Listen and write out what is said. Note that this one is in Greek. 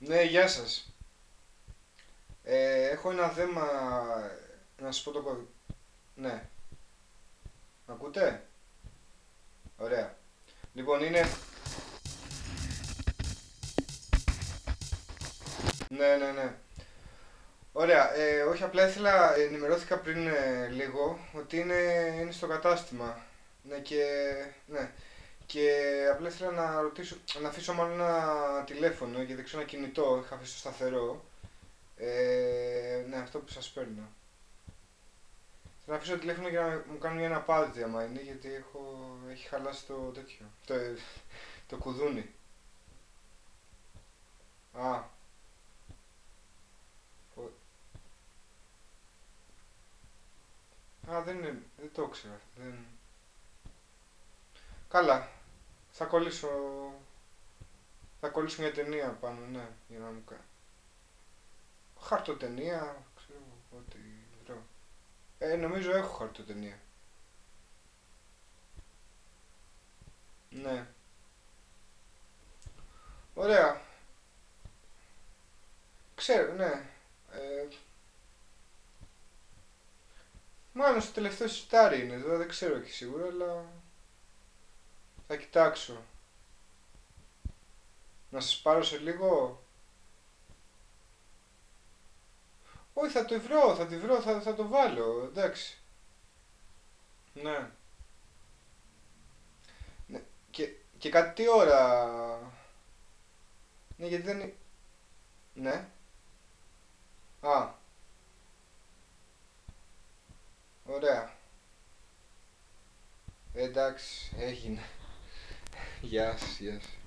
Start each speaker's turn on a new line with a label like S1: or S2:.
S1: Ναι, γεια σας. Έχω ένα θέμα να σας πω το Ναι, μ' ακούτε? Ωραία. Λοιπόν, Ναι, ναι, ναι. Ωραία, όχι απλά ήθελα, ενημερώθηκα πριν λίγο ότι είναι στο κατάστημα. Ναι, ναι. Και απλά ήθελα να ρωτήσω, να αφήσω μάλλον ένα τηλέφωνο γιατί δεν ξέρω ένα κινητό, είχα αφήσει το σταθερό. Ναι, αυτό που σας παίρνω. Θα αφήσω το τηλέφωνο για να μου κάνουν ένα πάλτι άμα είναι, γιατί έχει χαλάσει το τέτοιο. Το κουδούνι. Α, ο- δεν το ξέρω. Καλά, θα κολλήσω, θα κολλήσω μια ταινία πάνω, ναι, για να μου κάνει. Χαρτοτενία, ξέρω, ό,τι βρω. Νομίζω έχω χαρτοτενία. Ναι, ωραία, ξέρω, ναι. Ε, Μάλλον στο τελευταίο σιτάρι είναι εδώ, δεν ξέρω και σίγουρα, αλλά θα κοιτάξω. Να σας πάρω σε λίγο. Όχι, θα το βρω, θα τη βρω, θα το βάλω, εντάξει. Ναι. Ναι. Και κάτι τι ώρα. Ναι, γιατί δεν είναι. Ναι. Α, ωραία. Εντάξει, έγινε. Γεια σας, γεια σας.